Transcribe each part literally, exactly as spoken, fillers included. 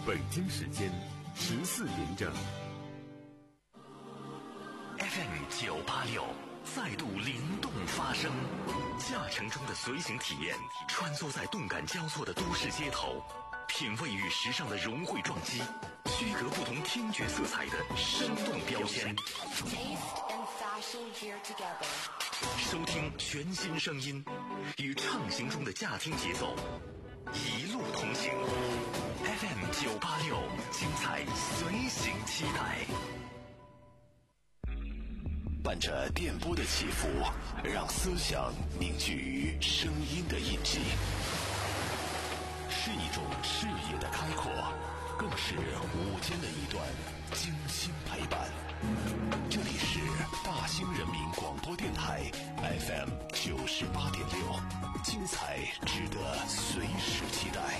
北京时间十四点整。 F M 九八六再度灵动发声，驾乘中的随行体验，穿梭在动感交错的都市街头，品味与时尚的融汇撞击，区隔不同听觉色彩的生动标签。收听全新声音，与畅行中的驾听节奏，一路同行。F M 九八六，精彩随行期待。 伴着电波的起伏，让思想凝聚于声音的印记，是一种视野的开阔，更是午间的一段精心陪伴。这里是大兴人民广播电台 F M 九十八点六，精彩值得随时期待。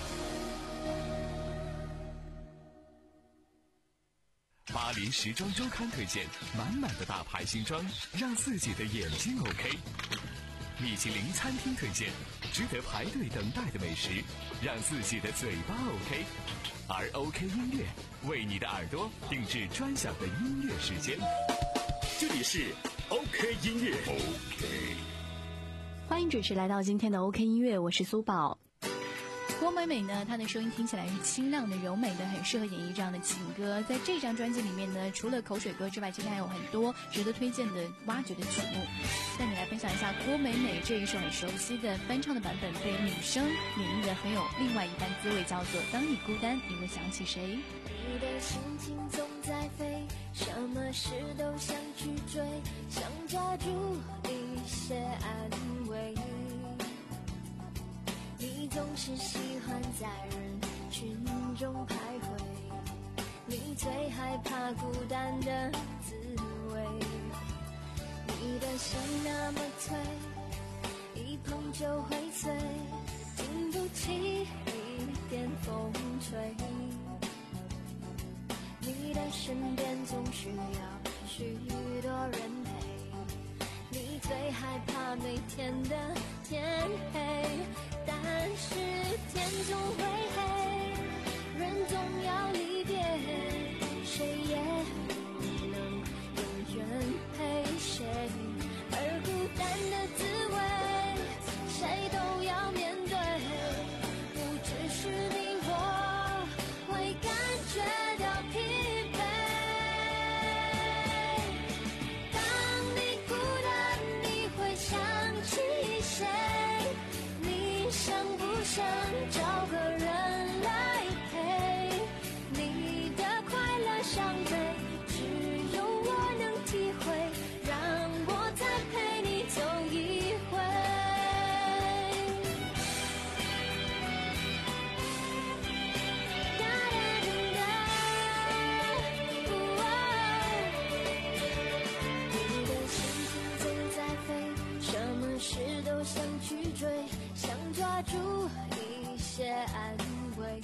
巴黎时装周刊推荐满满的大牌新装，让自己的眼睛 OK。米其林餐厅推荐值得排队等待的美食，让自己的嘴巴 OK。而 OK 音乐为你的耳朵定制专享的音乐时间。这里是 OK 音乐 OK。 欢迎准时来到今天的 OK 音乐，我是苏宝。郭美美呢，她的声音听起来是清亮的、柔美的，很适合演绎这样的情歌。在这张专辑里面呢，除了口水歌之外，其实还有很多值得推荐的、挖掘的曲目。带你来分享一下郭美美这一首很熟悉的翻唱的版本，被女生演绎的很有另外一番滋味，叫做《当你孤单你会想起谁》。 你的心情总在飞，什么事都想去追，想抓住一些安慰。你总是喜欢在人群中徘徊，你最害怕孤单的滋味。你的心那么脆，一碰就会碎，经不起一点风吹。你的身边总需要许多人陪，你最害怕每天的天黑。但是天总会黑，人总要离别，谁也不能永远陪谁。而孤单的滋味，谁都要面对，不只是你我会感觉到疲惫。当你孤单，你会想起谁？想不想找个人来陪？你的快乐伤悲，只有我能体会，让我再陪你走一回。哒哒哒哒，你的心情总在飞，什么事都想去追，想抓住一些安慰。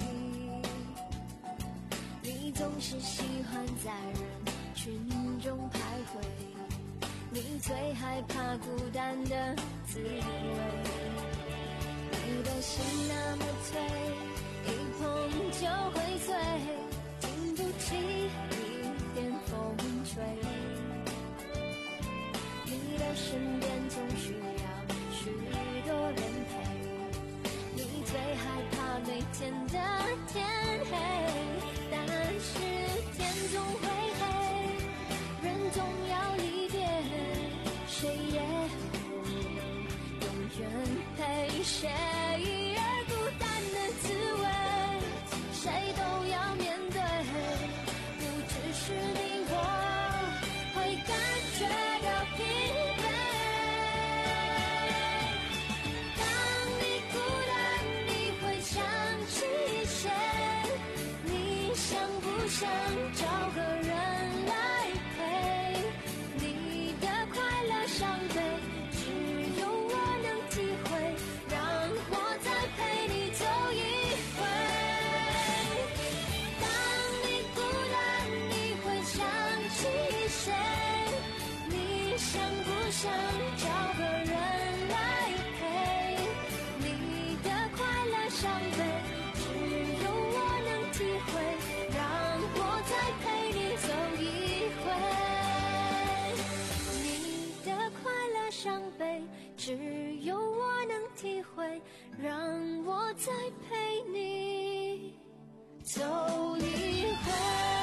你总是喜欢在人群中徘徊，你最害怕孤单的滋味。你的心那么脆，一碰就会碎，经不起一点风吹。你的身边总需要许多人陪，你最害怕每天的天黑。但是天总会黑，人总要离别，谁也不能永远陪谁。而孤单的滋味，谁都要面对，不只是你我会感觉到疲惫。想找个人来陪，你的快乐伤悲，只有我能体会，让我再陪你走一回。当你孤单，你会想起谁？你想不想找个人来陪？你的快乐伤悲，只有我能体会。 让我再陪你走一回。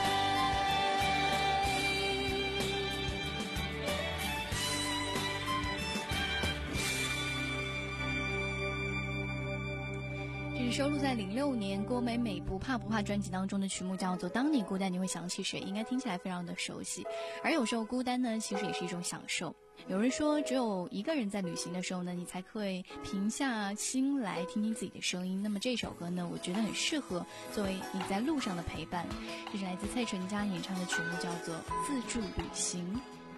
这是收录在零六年郭美美不怕不怕专辑当中的曲目，叫做《当你孤单你会想起谁》，应该听起来非常的熟悉。而有时候孤单呢，其实也是一种享受。有人说，只有一个人在旅行的时候呢，你才会平下心来听听自己的声音。那么这首歌呢，我觉得很适合作为你在路上的陪伴。这是来自蔡淳佳演唱的曲目，叫做《自助旅行》。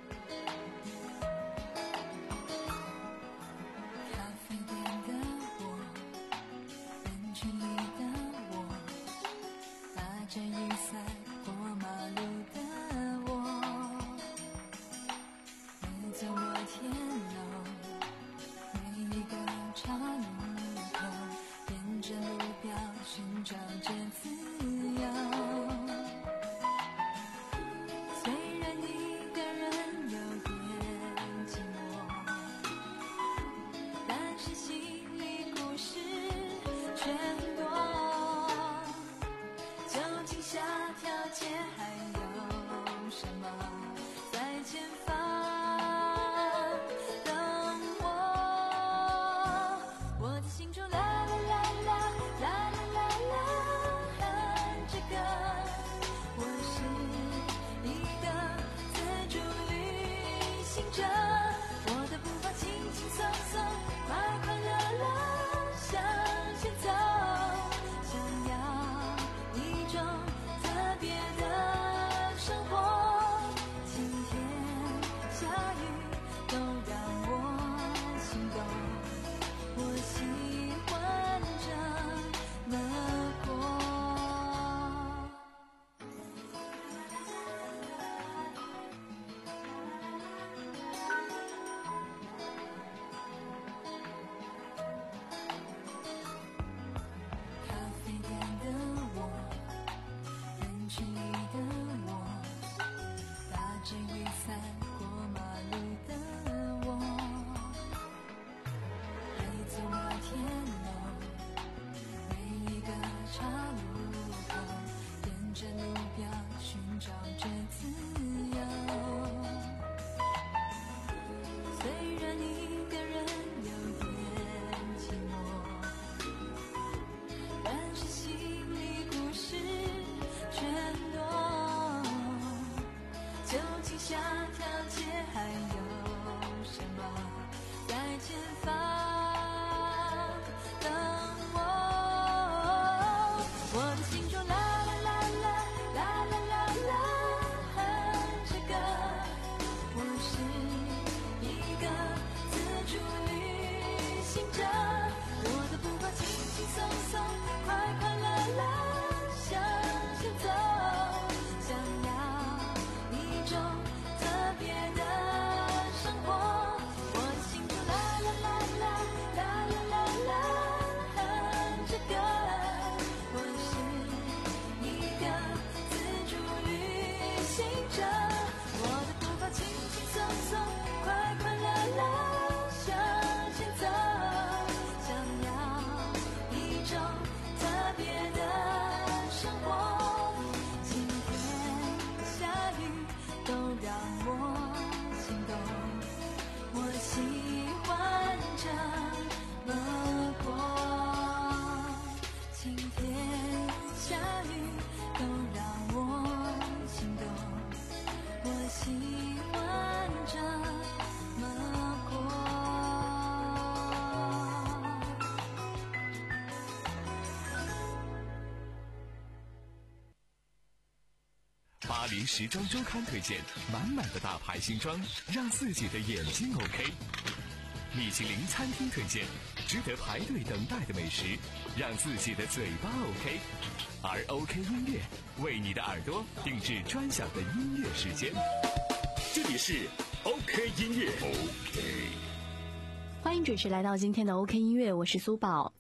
巴黎时装周刊推荐满满的大牌新装，让自己的眼睛 OK。米其林餐厅推荐值得排队等待的美食，让自己的嘴巴 OK。而 OK 音乐为你的耳朵定制专享的音乐时间。 这里是 OK 音乐 OK。 欢迎准时来到今天的 OK 音乐，我是苏宝。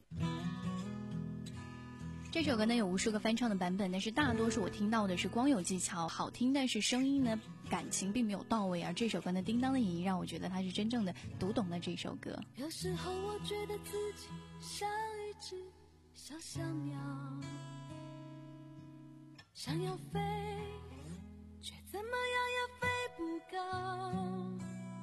这首歌呢有无数个翻唱的版本，但是大多数我听到的是光有技巧好听，但是声音呢感情并没有到位，而这首歌呢，叮当的演绎让我觉得他是真正的读懂了这首歌。 有时候我觉得自己像一只小小鸟，想要飞，却怎么样也飞不高。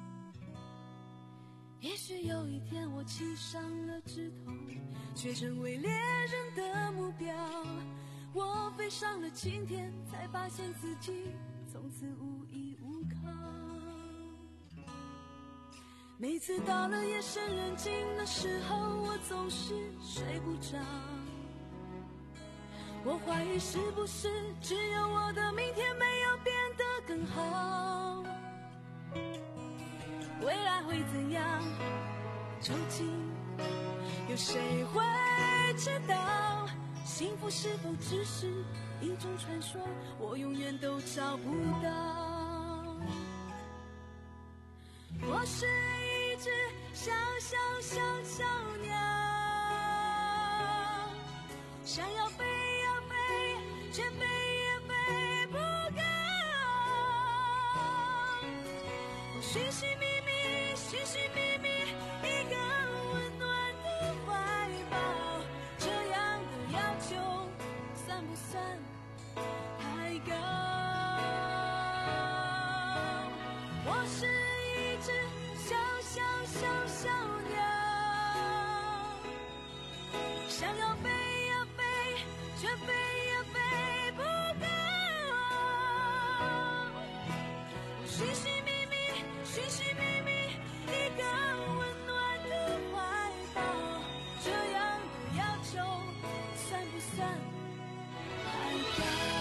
也许有一天我栖上了枝头，却成为猎人的目标。我飞上了青天，才发现自己从此无依无靠。每次到了夜深人静的时候，我总是睡不着。我怀疑是不是只有我的明天没有变得更好。未来会怎样？究竟有谁会知道？幸福是否只是一种传说？我永远都找不到。我是一只小小小小鸟，想要飞呀飞，却飞也飞不高。我寻寻觅觅，寻寻觅觅一个温暖的怀抱，这样的要求算不算太高？我是一只小小小小鸟，想要飞呀飞，却飞也飞不高。寻寻觅觅，寻寻觅觅一个温暖的怀抱，这样的要求算不算太高？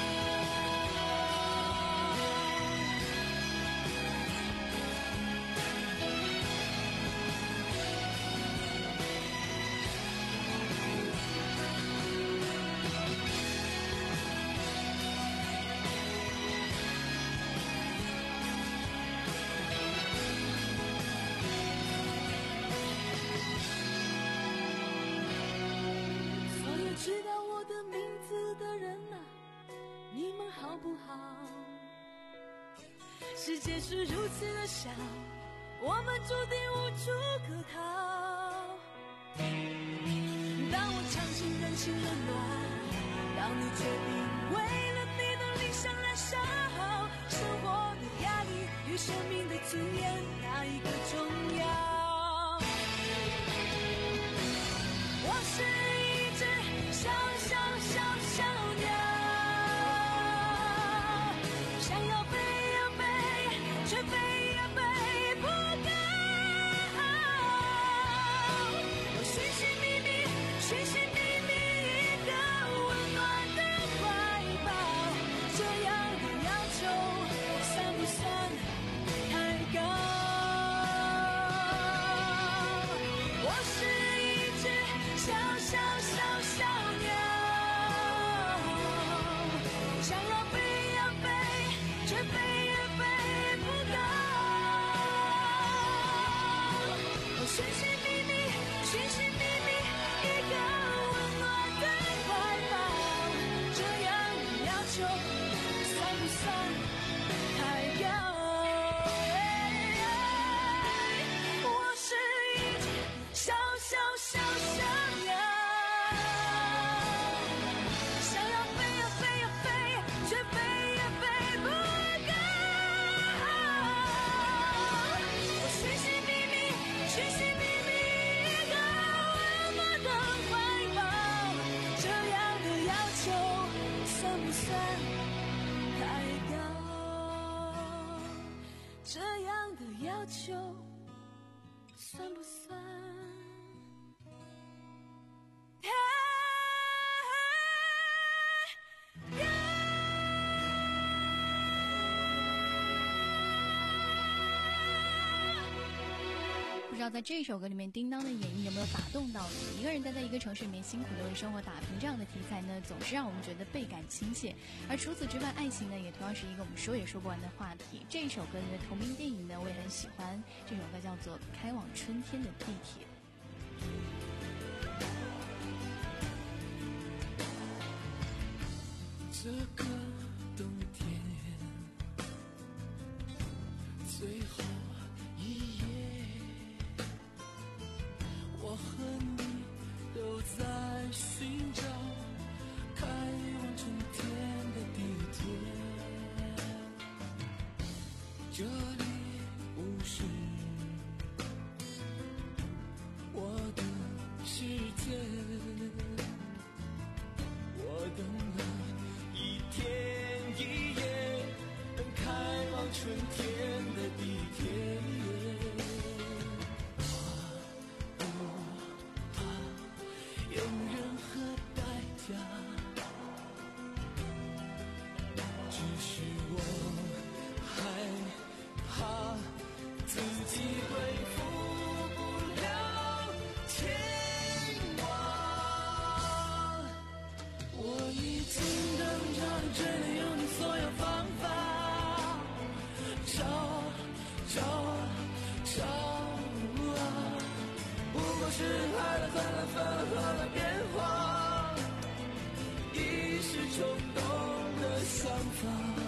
所有知道我的名字的人啊，你们好不好？世界是如此的小，我们注定无处可逃。当我尝尽人情冷暖，当你决定为了你的理想燃烧，生活的压力与生命的尊严，哪一个重要？我是一只小小小小鸟，想要飞呀飞，却飞也飞不高。我寻寻觅觅，寻寻觅觅一个温暖的怀抱，这样的要求算不算太高？我是一只小小小小鸟，想要飞呀飞，却飞也飞不高。我寻寻觅觅，寻寻觅觅一个温暖的怀抱，这样的要求算不算太高？我是一只小小小小鸟，想要飞呀飞呀飞，却飞也飞不高。我寻寻觅觅，寻寻觅觅一个温暖的怀抱，这样的要求算不算太高？这样的要求算不算太高？ 不知道在这首歌里面，叮当的演绎有没有打动到你？一个人待在一个城市里面辛苦的为生活打拼，这样的题材呢，总是让我们觉得倍感亲切。而除此之外，爱情呢，也同样是一个我们说也说不完的话题。这一首歌的同名电影呢，我也很喜欢，这首歌叫做《开往春天的地铁》。 这个冬天， 最后一夜，我和你都在寻找开往春天的地铁，这里不是我的世界，我等了一天一夜，等开往春天的地铁，怕不怕有任何代价，只是我害怕自己恢复不了牵挂，我已经等着追得有你所有方法，找找找啊，不过是爱了恨了分了合了变化，一时冲动的想法。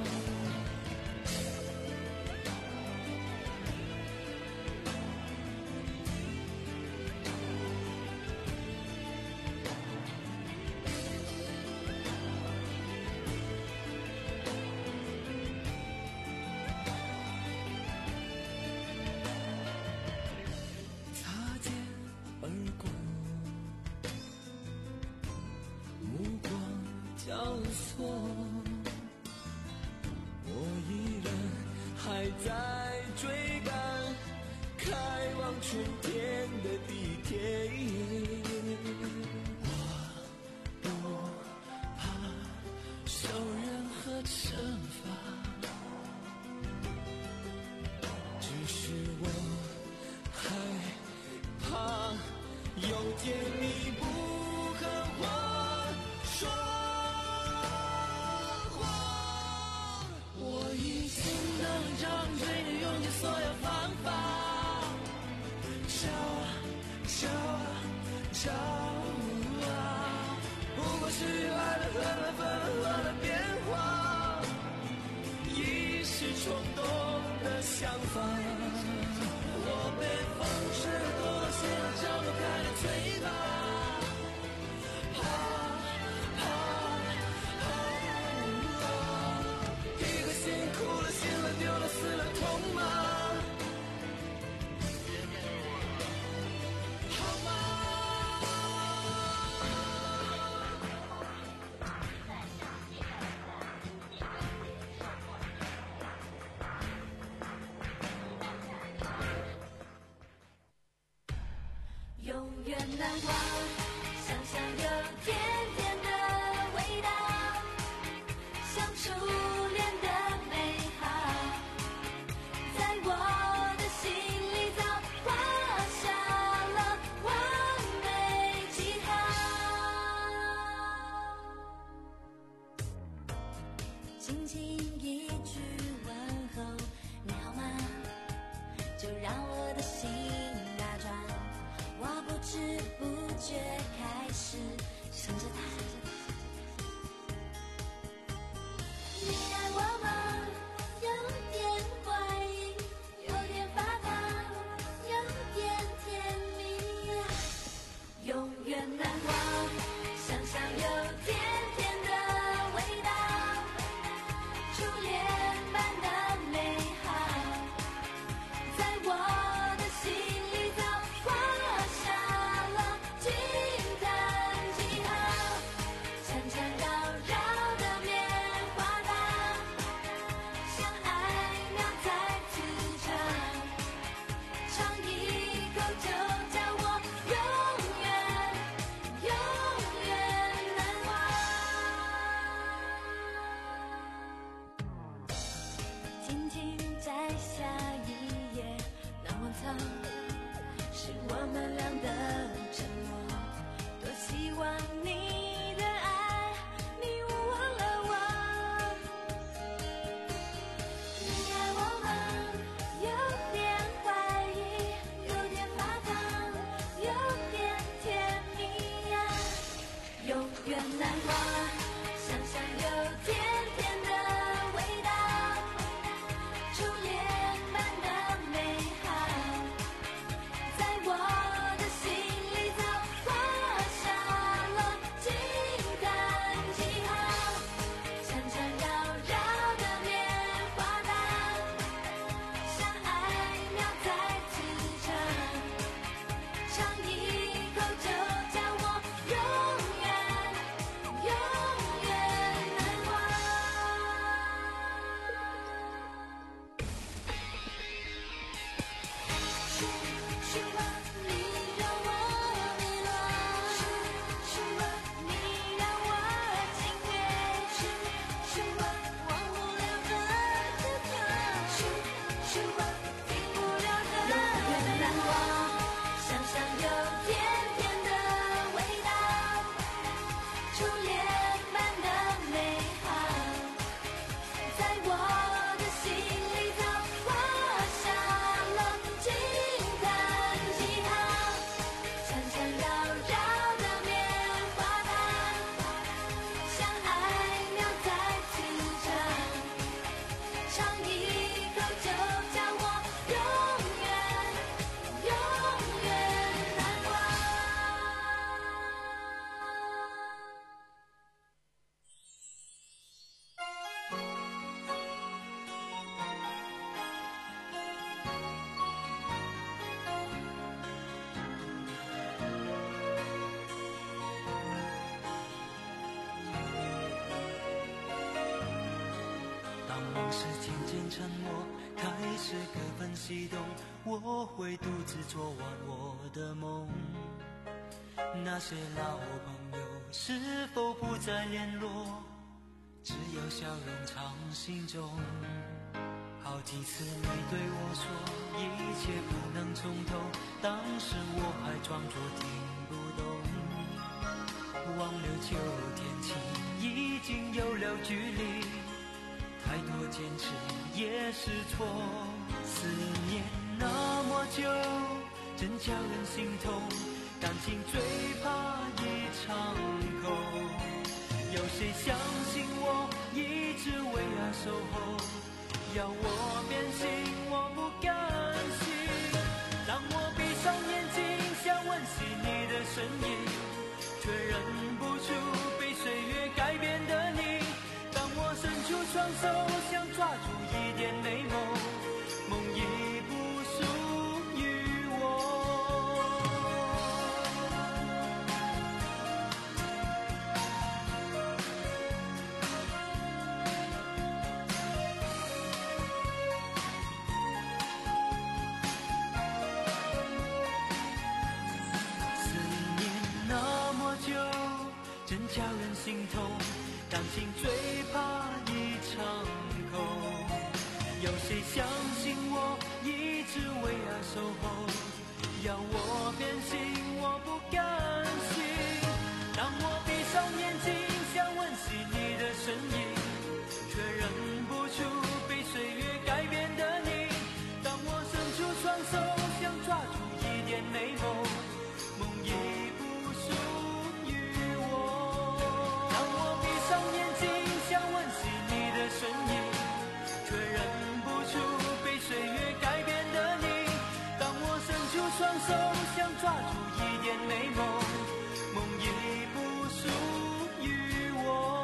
擦肩而过，目光交错，我依然还在追赶开往春天的地铁，我不怕受任何惩罚，只是我害怕有天你不和我说谎，我已经等着追你用尽所有方法，找找找啊，不过是爱了恨了分了合了变化，一时冲动的想法，我被风吹多了心了张不开的嘴巴，怕怕怕，一个心哭了醒了丢了死了痛吗？好吗？ 永远难忘，想象有甜甜的味道，像初恋的美好，在我的心里早画下了完美记号。轻轻一句问候，你好吗？就让我的心打转，我不知不觉开始想着他。你爱我吗？有点怀疑，有点发烫，有点甜蜜，永远难忘，想象有甜甜的味道，初恋般的美好，在我的心里早画下了惊叹记号。 往事渐渐沉默，开始各分西东，我会独自做完我的梦。那些老朋友是否不再联络？只有笑容藏心中。好几次你对我说一切不能从头，当时我还装作听不懂。忘了秋天起已经有了距离，太多坚持也是错。思念那么久，真叫人心痛，感情最怕一场空。有谁相信我一直为爱守候？要我变心，我不甘心。当我闭上眼睛，想吻醒你的身影，却忍不住被岁月改变的你。当我伸出双手，想抓住一点美梦，梦已不属于我。真叫人心痛，感情最怕一场空。有谁相信我一直为爱守候？要我变心，我不甘心。当我闭上眼睛，想吻醒你的身影，却忍不住被岁月改变的你。当我伸出双手，想抓住一点美梦，梦已不属于我。身影，却忍不住被岁月改变的你。当我伸出双手，想抓住一点美梦，梦已不属于我。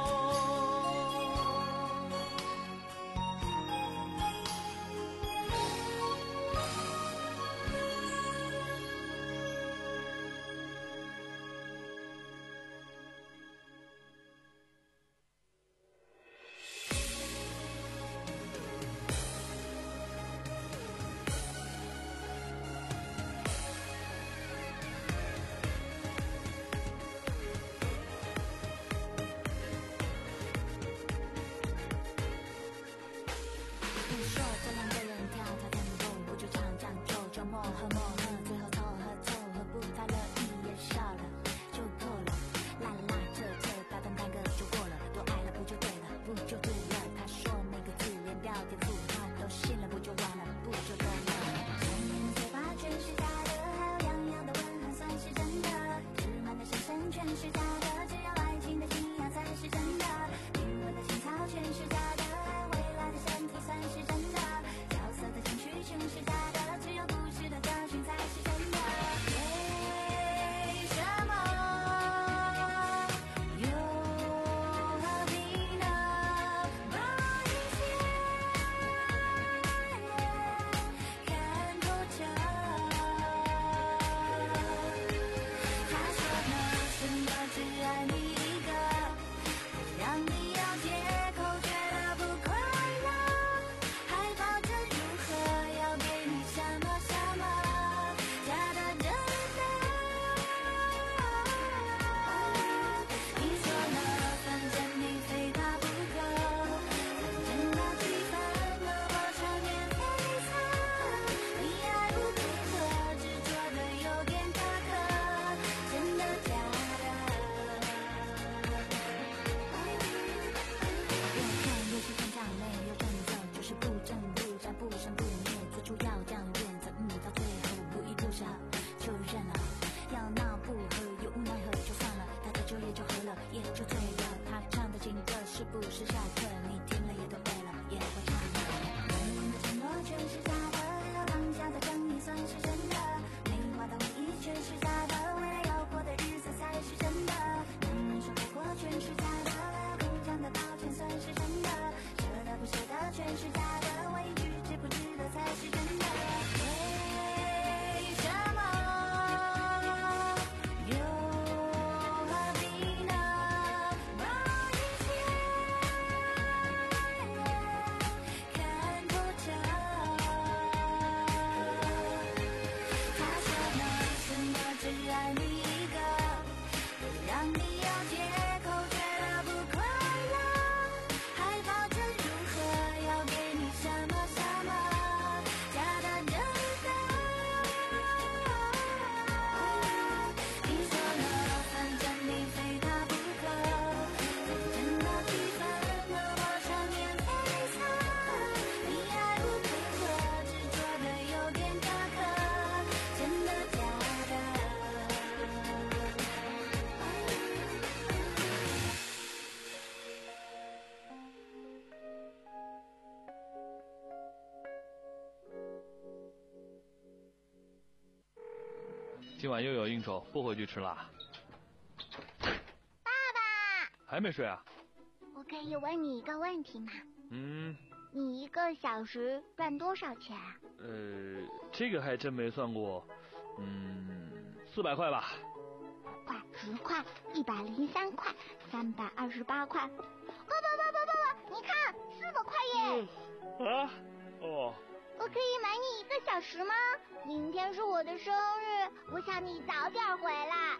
今晚又有应酬，不回去吃啦。 爸爸， 还没睡啊？ 我可以问你一个问题吗？ 嗯。 你一个小时赚多少钱啊？ 呃，这个还真没算过。嗯，四百块吧。 块、十块、一百零三块、三百二十八块。爸爸爸爸爸爸，你看，四百块耶！ 嗯、啊？哦。 我可以买你一个小时吗？明天是我的生日，我想你早点回来。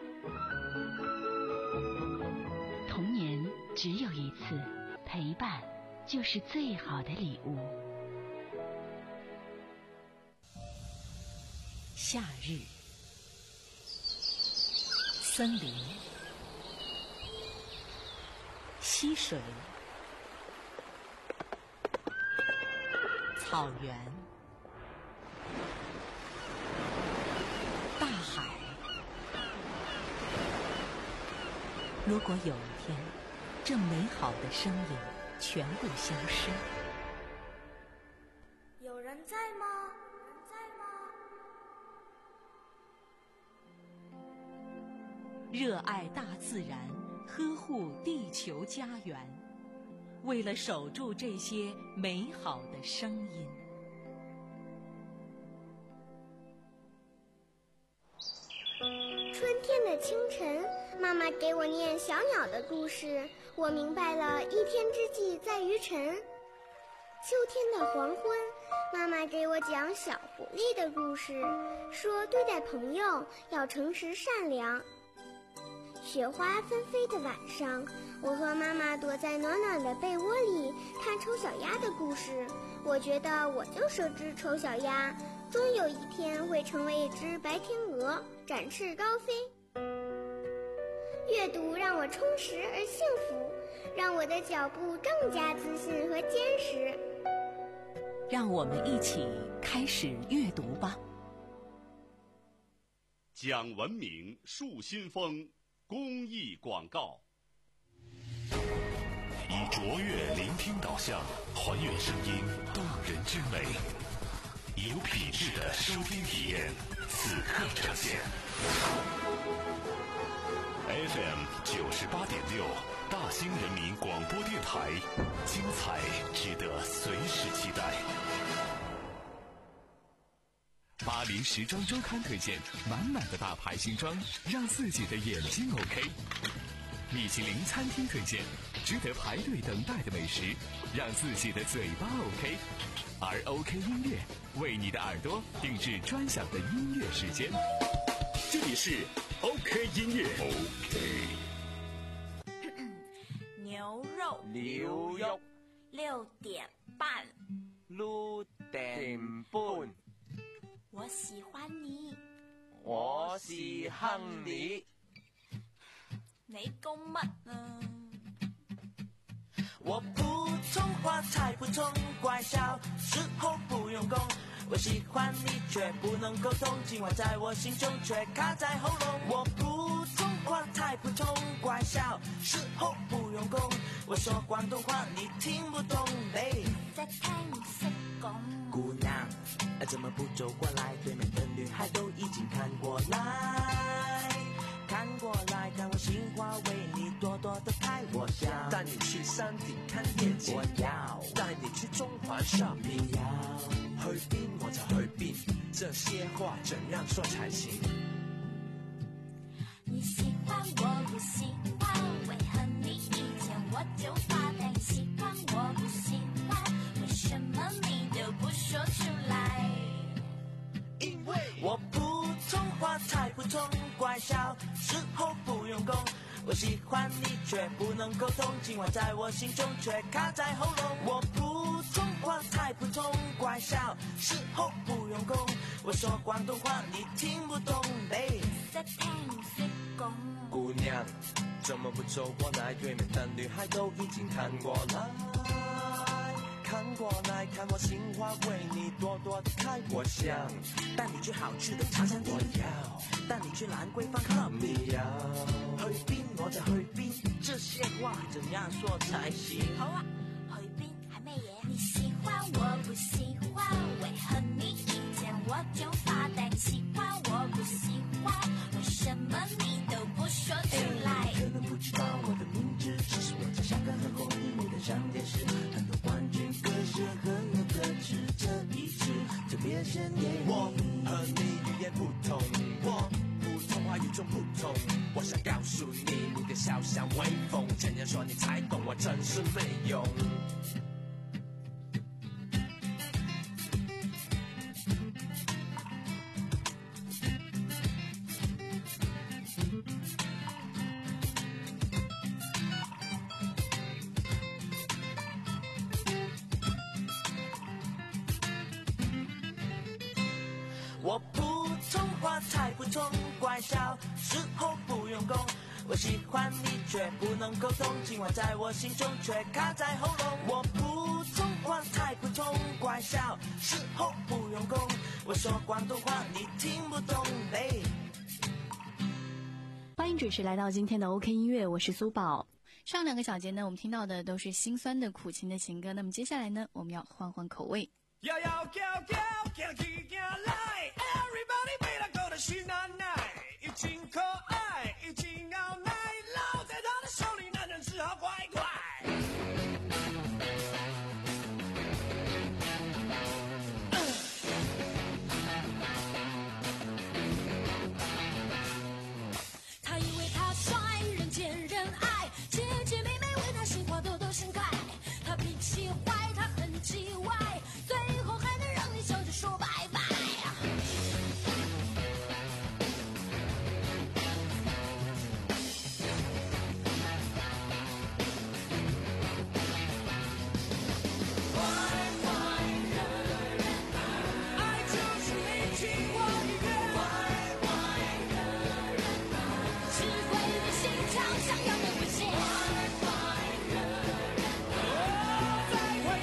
童年只有一次，陪伴就是最好的礼物。夏日，森林，溪水，草原，大海。如果有一天，这美好的声音全部消失， 有人在吗？有人在吗？ 热爱大自然，呵护地球家园，为了守住这些美好的声音。 春天的清晨，妈妈给我念小鸟的故事，我明白了一天之计在于晨。秋天的黄昏，妈妈给我讲小狐狸的故事，说对待朋友要诚实善良。雪花纷飞的晚上，我和妈妈躲在暖暖的被窝里看丑小鸭的故事，我觉得我就是只丑小鸭，终有一天会成为一只白天鹅，展翅高飞。阅读让我充实而幸福，让我的脚步更加自信和坚实。 让我们一起开始阅读吧。 讲文明树新风公益广告。 以卓越聆听导向，还原声音动人之美，有品质的收听体验，此刻呈现。F M 九十八点六，大兴人民广播电台，精彩值得随时期待。 巴黎时装周刊推荐满满的大牌新装，让自己的眼睛 OK。米其林餐厅推荐值得排队等待的美食，让自己的嘴巴 OK。而 OK 音乐为你的耳朵定制专享的音乐时间。 这里是 OK 音乐。OK。 牛肉， 牛肉， 六點半， 六點半。 我喜歡你， 我是亨利。 你講乜啊？ 我普通話太普通，怪笑時候不用功。我喜歡你卻不能溝通，今晚在我心中卻卡在喉嚨。我普通話太普通，怪笑時候不用功。我說廣東話你聽不懂嘞。 在看你識講。 姑娘，怎麼不走過來？對面的女孩都已經看過來。看過來，看我心花，為你朵朵的開。我想帶你去山頂看夜景， 我要帶你去中環 shopping， 要去邊我就去邊，這些話怎樣說才行？ 你喜歡我不喜歡，為何你一見我就發呆？你喜歡我不喜歡，為什麼你都不說出來？ 因為我普通話太普通，怪笑時候不用功。我喜歡你卻不能溝通，今晚在我心中卻卡在喉嚨。我普通話太普通，怪笑時候不用功。我說廣東話你聽不懂嘞。 在聽你識講。 姑娘，怎麼不走過來？對面的女孩都已經看過來。看過來，看我心花，為你朵朵的開。我想帶你去好吃的茶餐廳， 我要帶你去蘭桂坊 club， 你要去邊我就去邊，這些話怎樣說才行？ 好啊，去邊係咩嘢？你喜歡我不喜歡，為何你一見我就發呆？你喜歡我不喜歡， 说出来。 可能不知道我的名字，只是我在香港很红，因为登上电视，很多冠军歌手很有特质，这一次特别献给你。 我和你语言不同，我普通话与众不同。我想告诉你，你的笑像微风，前人说你才懂，我真是没用。我普通话太普通，怪笑时候不用功。我喜欢你却不能沟通，今晚在我心中却卡在喉咙。我普通话太普通，怪笑时候不用功。我说广东话你听不懂嘞。 欢迎准时来到今天的 OK 音乐，我是苏宝。上两个小节呢，我们听到的都是心酸的苦情的情歌。那么接下来呢，我们要换换口味。 要要叫叫叫起叫来 ，Everybody 为了狗的许奶奶，已经可爱，已经傲奶，老在他的手里，男人只好乖乖。 他以为他帅，人见人爱，姐姐妹妹为他心花朵朵盛开。他脾气坏，他很叽歪，最后还能让你笑着说拜拜。想要的不行。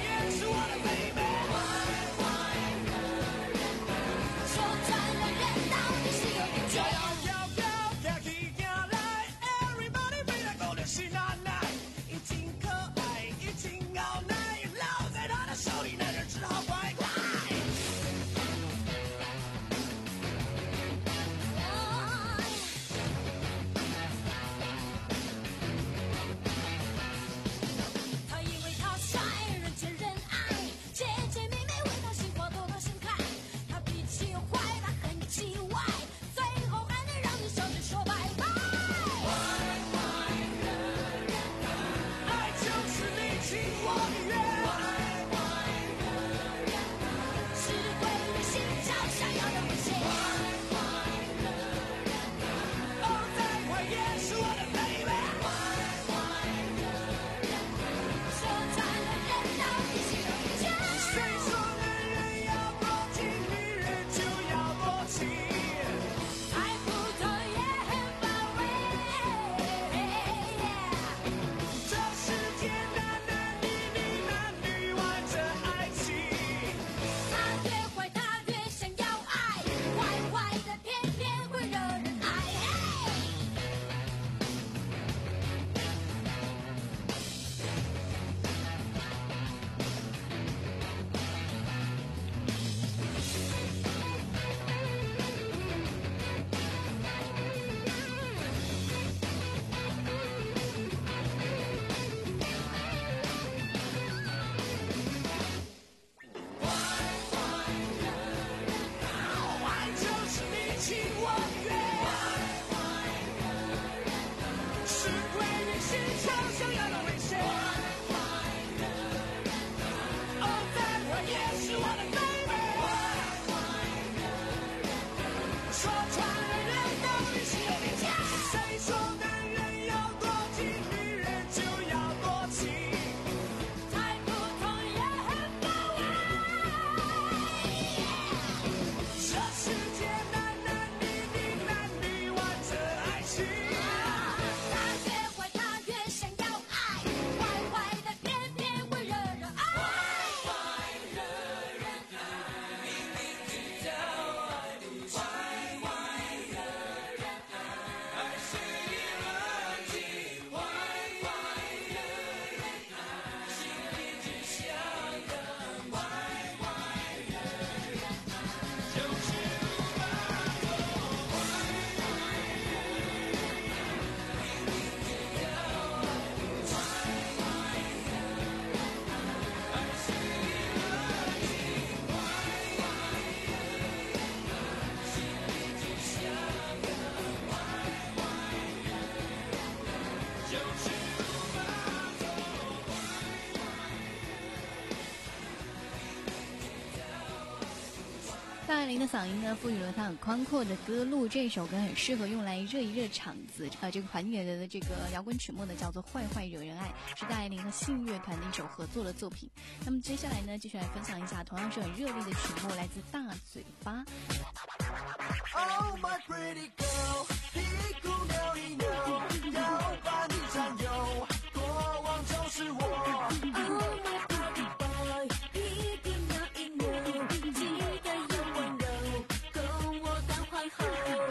大爱玲的嗓音呢，赋予了她很宽阔的歌路。这首歌很适合用来热一热场子。呃，这个还原的这个摇滚曲目呢，叫做《坏坏惹人爱》，是大爱玲和信乐团的一首合作的作品。那么接下来呢，继续来分享一下同样是很热烈的曲目，来自大嘴巴。 Oh my pretty girl， 屁股扭一扭，要把你占有，过往就是我。Oh my pretty boy， 屁股扭一扭，记得要温柔，跟我当皇后。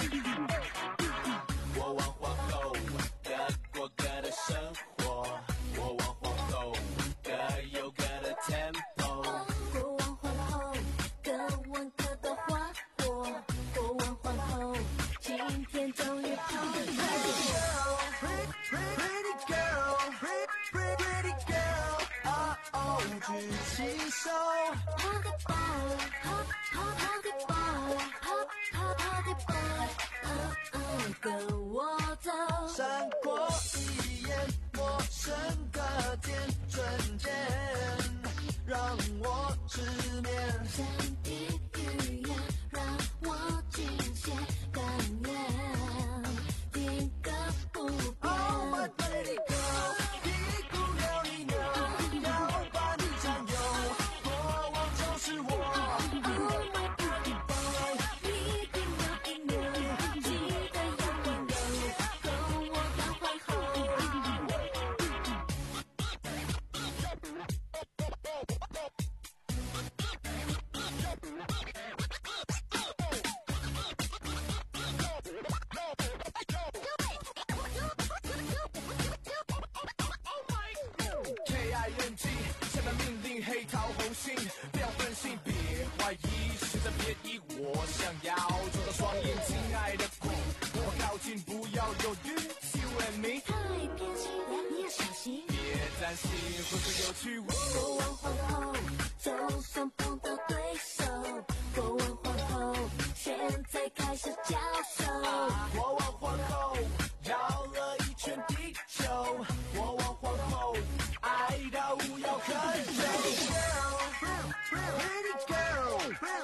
我玩皇后，各过各的生活，我玩皇后，各有各的 tempo。我玩皇后，各玩各的花火。我玩皇后，今天终于碰到。Pretty girl, pretty pretty girl， 啊哦，举起手，抛个棒，抛抛抛个棒，抛抛抛个棒，嗯嗯，跟我走。闪过一眼陌生的甜，瞬间让我失眠。神秘语言让我惊险感染，定格不变。Oh my pretty girl， 屁股扭一扭，要把你占有，过往就是我。Oh my pretty boy， 屁股扭一扭，记得要温柔，跟我当皇后。K I N G， 下达命令，黑桃红心，不要分心，别怀疑，试着别疑，我想要做到双赢，亲爱的 Queen， 我靠近，不要犹豫 ，You and me， 太偏心了，你要小心，别担心，会很有趣。国王皇后，就算碰到对手，国王皇后，现在开始交手。国王皇后，绕了一圈地球，国王皇后。爱到无药可救。Pretty girl,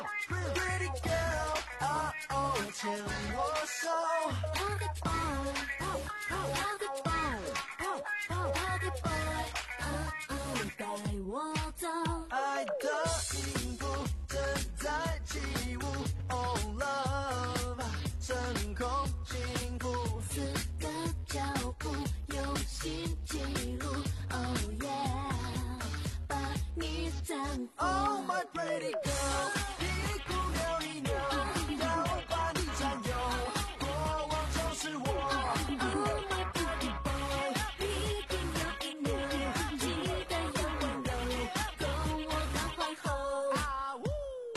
pretty girl， 啊哦，牵我手，抛个棒，抛抛个棒，抛抛抛个棒，啊哦，带我走。爱的音符正在起舞 ，Oh love， 升空幸福，四个脚步，用心记录。Oh yeah， 把你绽放。Oh my pretty girl， 屁股扭一扭，要把你占有，过往就是我。Oh my pretty boy， 屁股扭一扭，记得要温柔，跟我当皇后。啊呜！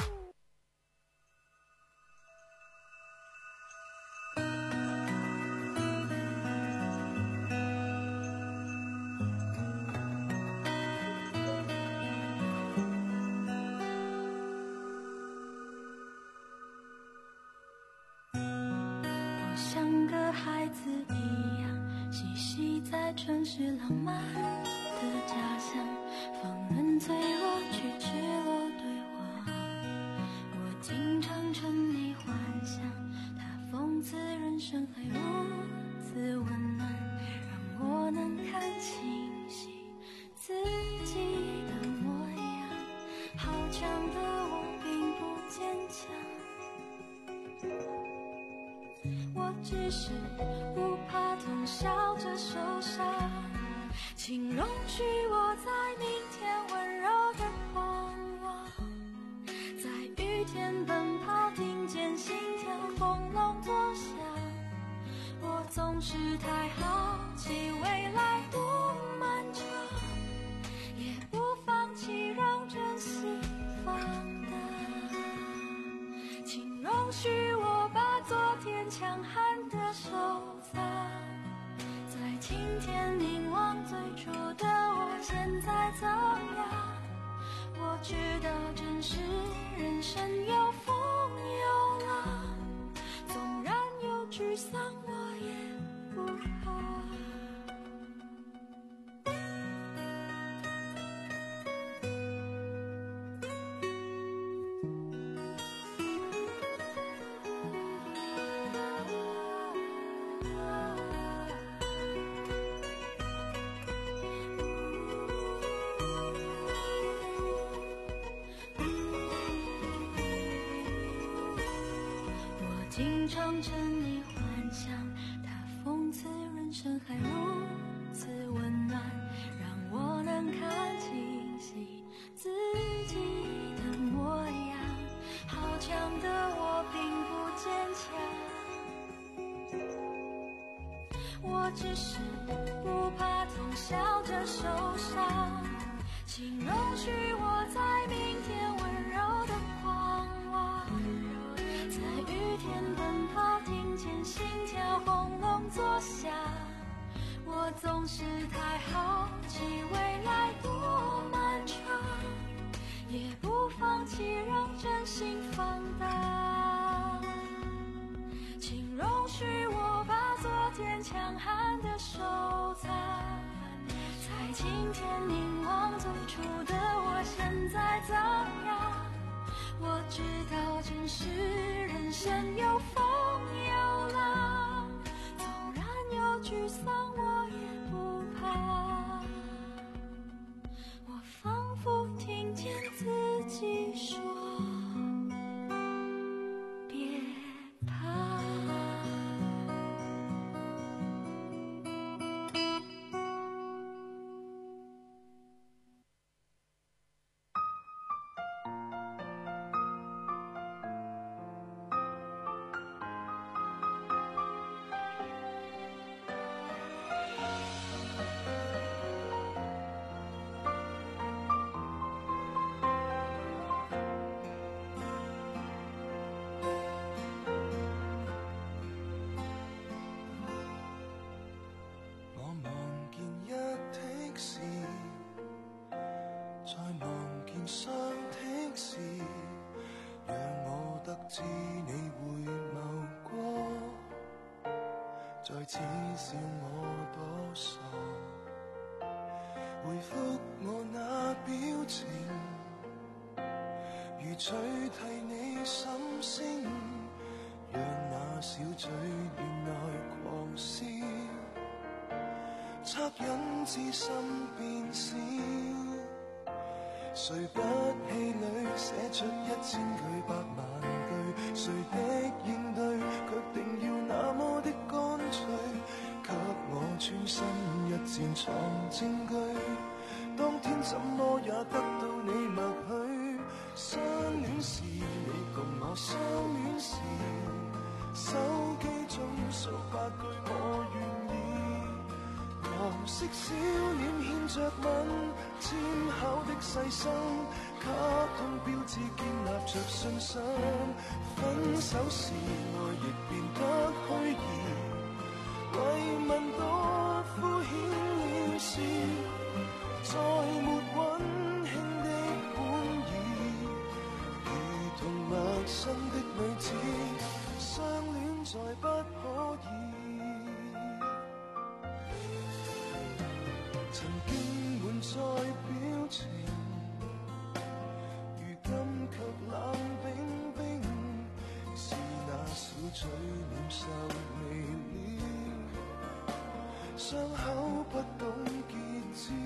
像个孩子一样，嬉戏在城市浪漫的家乡，放任脆弱去赤裸对话。我经常沉溺幻想，他讽刺人生还如此温暖，让我能看清晰自己的模样。好强的我并不坚强。我只是不怕痛，笑着受伤，请容许我在明天温柔的狂妄，在雨天奔跑，听见心跳轰隆作响。我总是太好奇未来多漫长，也不放弃让珍惜放大，请容许我把昨天强悍的收藏，在今天凝望最初的我现在怎样。我知道真实人生有风有浪，纵然有沮丧我也不怕。 变成你幻想，它讽刺人生还如此温暖，让我能看清晰自己的模样。好强的我并不坚强，我只是不怕从笑着受伤，请容许我在明天温柔的狂妄，在雨天奔跑，听见心跳轰隆作响。我总是太好奇未来多漫长，也不放弃让真心放大。请容许我把昨天强悍的收藏，在今天凝望最初的我现在张扬。我知道真实人生有风有浪，纵然有沮丧我也不怕。我仿佛听见自己说别怕。 知你回眸過，再恥笑我多傻，回覆我那表情，如取替你心聲，讓那小嘴臉內狂笑，惻隱之心變小。誰不氣餒寫出一千句百萬句，誰的應對卻定要那麼的乾脆，給我穿身一箭藏證據，當天怎麼也得到你默許。相戀時你共我相戀時，手機中數百句我願意，黃色小臉牽着吻，纖巧的細心，卡通標誌建立着信心。分手時愛亦變得虛擬，慰問多敷衍了事，再沒溫馨的本意，如同陌生的女子，相戀再不可以。曾經滿載表情，如今卻冷冰冰，是那小嘴臉受未了，傷口不懂結痂。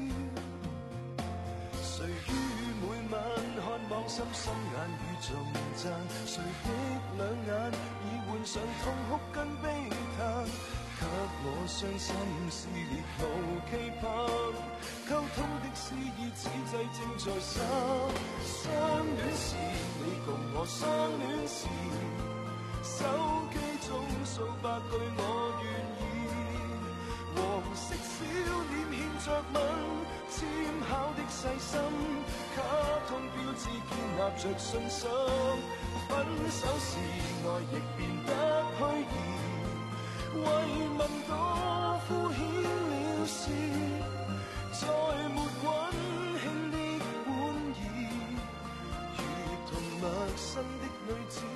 誰於每晚看望心心眼與重讚，誰的兩眼已換上痛哭跟悲嘆，給我傷心撕裂無期盼，溝通的詩意此際正在生。相戀時你共我相戀時，手機中數百句我願意，黃色小臉牽着吻，纖巧的細心，卡通標誌建立着信心。分手時愛亦變得虛擬，慰問多敷衍了事，再沒溫馨的本意，如同陌生的女子。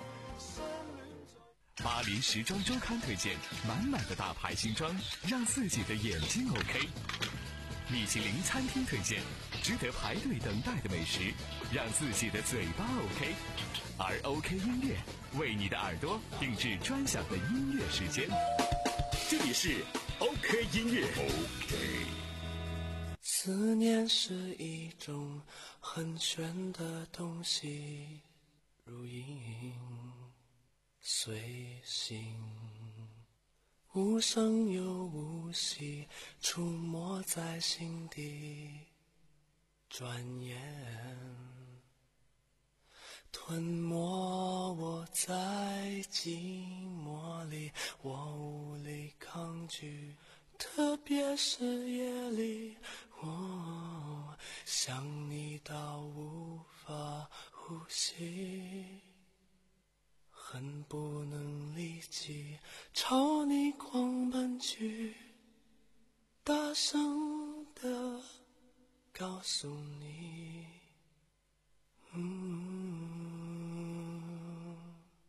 巴黎時裝週刊推薦滿滿的大牌新裝，讓自己的眼睛 OK。米其林餐廳推薦值得排隊等待的美食，讓自己的嘴巴 OK。而 OK 音樂為你的耳朵定制專享的音樂時間。這裡是 OK 音樂 OK。 思念是一種很玄的東西，如影随行，无声又无息，出没在心底，转眼吞没我在寂寞里，我无力抗拒，特别是夜里，我想你到无法呼吸，恨不能立即朝你狂奔去，大声地告诉你，嗯，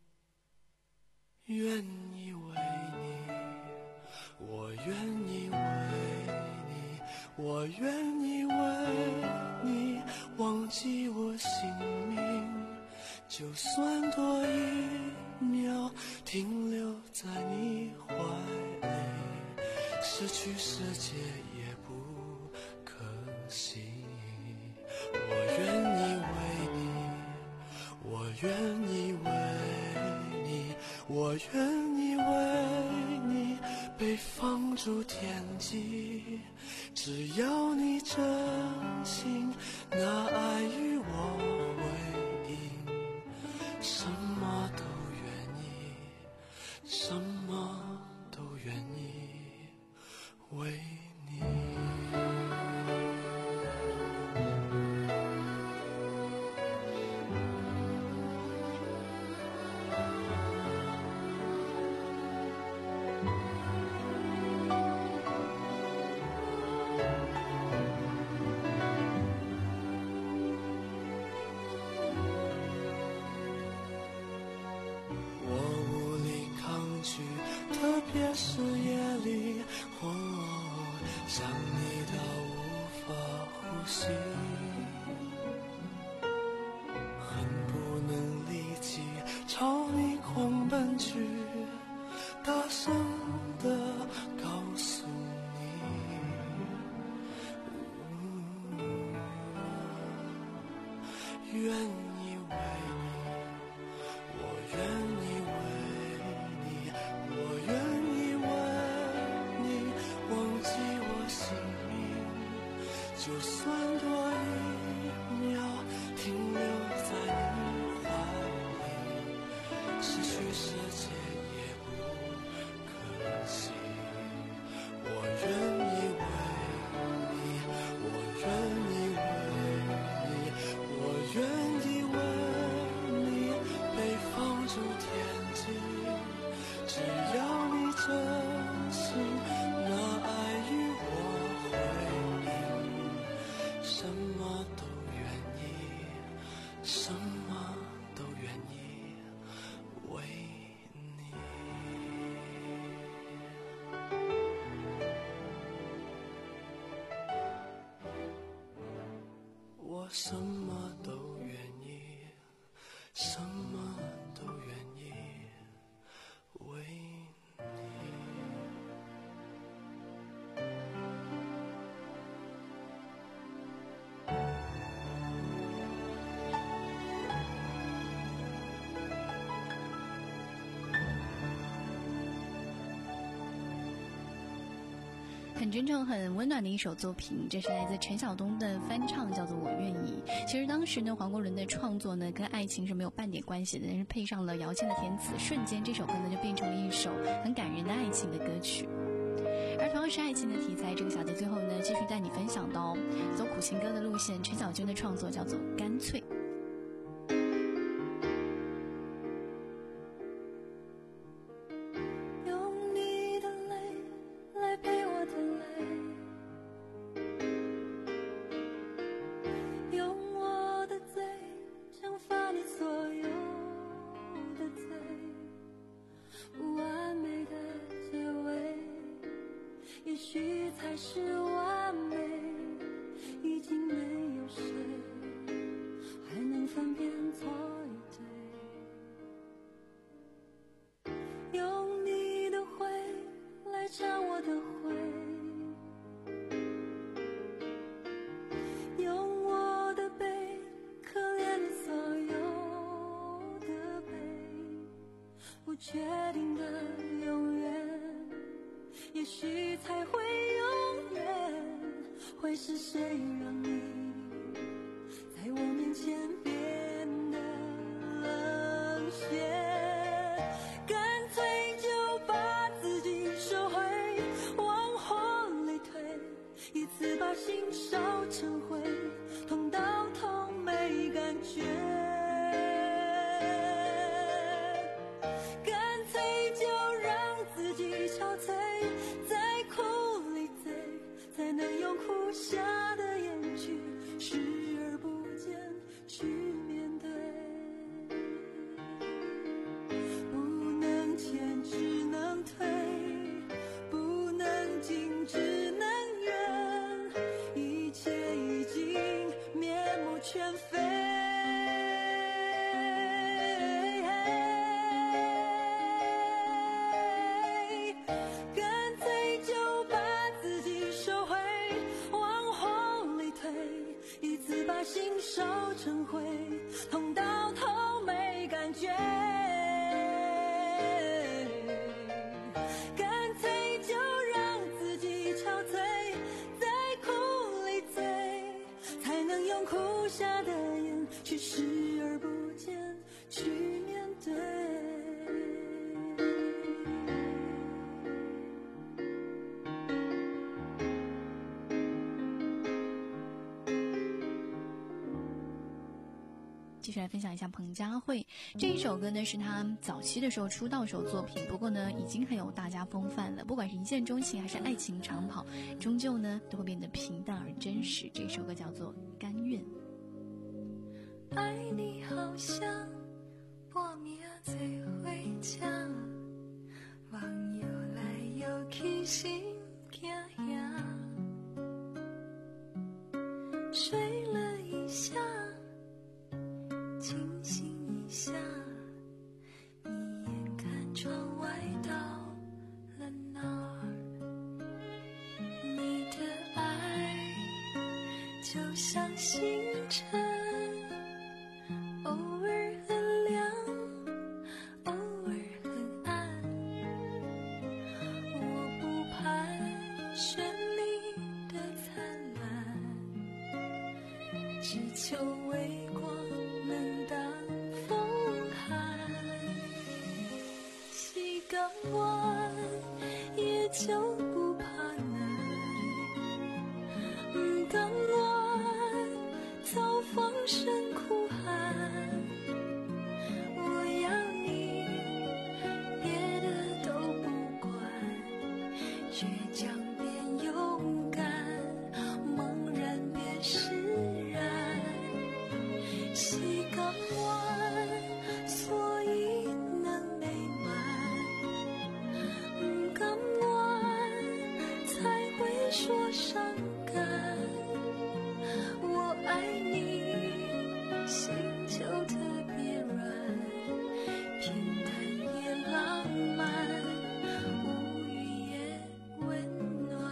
愿意为你，我愿意为你，我愿意为你忘记我姓名，就算多一秒停留在你怀里，失去世界也不可惜。我愿意为你，我愿意为你，我愿意为你被放逐天际，只要你真心拿爱与我回应，什么都愿意，什么都愿意为你。特别是夜里，我想你到无法呼吸，恨不能立即朝你狂奔去，大声地告诉你，嗯，愿意为你，我愿意为你，我愿意为你忘记我姓名，就算多一秒停留在你怀里，失去世界也不可惜。我愿意为你，我愿意为你，我愿意为你被放逐天际，只要你真心拿爱与我回应，什么都愿意，什么都愿意为你。我什么都愿意，什么都愿意为很真正很温暖的一首作品，这是来自陈晓东的翻唱，叫做《我愿意》。其实当时呢，黄国伦的创作呢跟爱情是没有半点关系的，但是配上了姚谦的填词，瞬间这首歌呢就变成了一首很感人的爱情的歌曲。而同样是爱情的题材，这个小节最后呢继续带你分享到走苦情歌的路线，陈小娟的创作叫做《干脆》。 才是完美，已经没有谁还决定的永远，也许才会永远会是谁让你在我面前变得冷血，干脆就把自己收回，往火里推，一次把心烧成灰，痛到头没感觉，干脆就让自己憔悴，在苦里醉，才能用苦下的眼去视而不见，去面对。不能前只能退，不能进只能远，一切已经面目全非。干脆就把自己收回，往火里推，一次把心烧成灰，痛到头没感觉，干脆就让自己憔悴，在苦里醉，才能用苦下的眼去视而不见，去面对。 继续来分享一下彭佳慧这一首歌呢，是她早期的时候出道时候作品，不过呢已经很有大家风范了，不管是一见钟情还是爱情长跑，终究呢都会变得平淡而真实。这首歌叫做《甘愿》。 爱你好像半暝做伙吃，望游来游去心惊吓，睡了一下清醒一下，一眼看窗外到了哪儿，你的爱就像星辰，偶尔很亮，偶尔很暗，我不盼绚丽的灿烂，只求微光能当风寒，西港湾也就不怕难，不港湾早放声哭喊，我要你别的都不管，倔强变勇敢，茫然变释然，西港湾所以能美满，不港湾才会说伤感，我爱你心就特别软，平淡也浪漫，无语也温暖。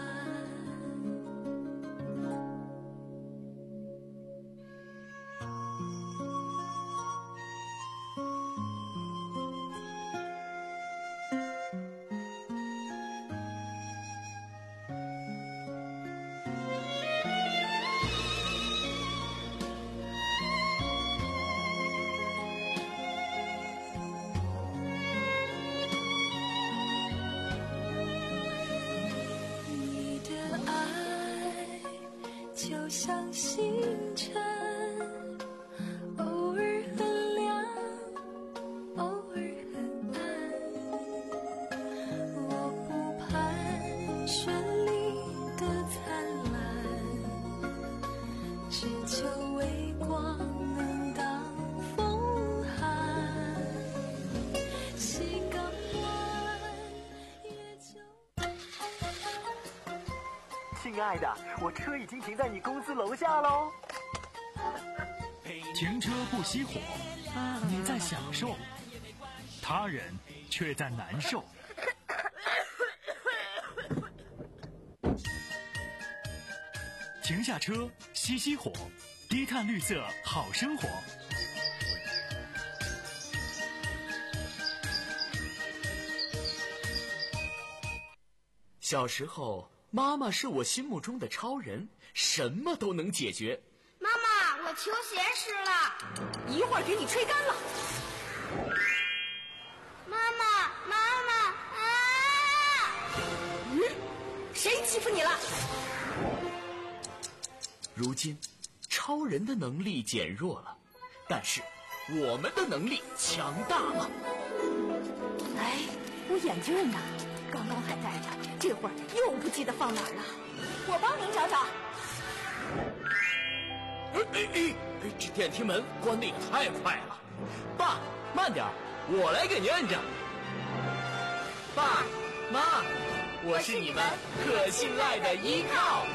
你的爱就像星辰，偶尔很亮，偶尔很暗，我不盼绚丽的灿烂，只求微光能当风寒，西港湾也就亲爱的，我车已经停在你公司楼下喽。 停车不熄火，你在享受，他人却在难受。停下车，熄熄火，低碳绿色好生活。 小时候，妈妈是我心目中的超人，什么都能解决。 妈妈，我球鞋湿了， 一会儿给你吹干了。 妈妈，妈妈啊！ 嗯，谁欺负你了？ 如今，超人的能力减弱了，但是我们的能力强大了。 哎，我眼镜呢？刚刚还戴着，这会儿又不记得放哪儿了。我帮您找找。 哎哎哎！这电梯门关得也太快了。爸，慢点，我来给您摁着。爸妈，我是你们可信赖的依靠。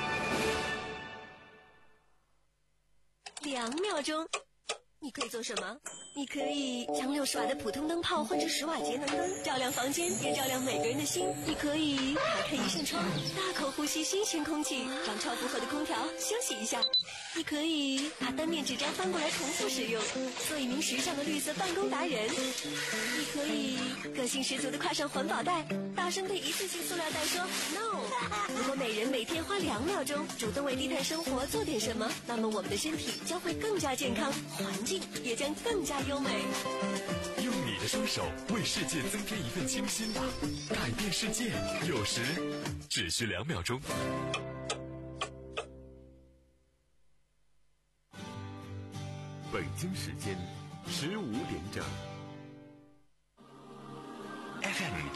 两秒钟，你可以做什么？你可以将六十瓦的普通灯泡换成十瓦节能灯，照亮房间，也照亮每个人的心。你可以打开一扇窗，大口呼吸新鲜空气，让超负荷的空调休息一下。你可以把单面纸张翻过来重复使用，做一名时尚的绿色办公达人。你可以个性十足的挎上环保袋，大声对一次性塑料袋说 no。如果每人每天花两秒钟主动为低碳生活做点什么，那么我们的身体将会更加健康，环境也将更加优美。 用你的双手为世界增添一份清新吧，改变世界有时只需两秒钟。 北京时间十五点整。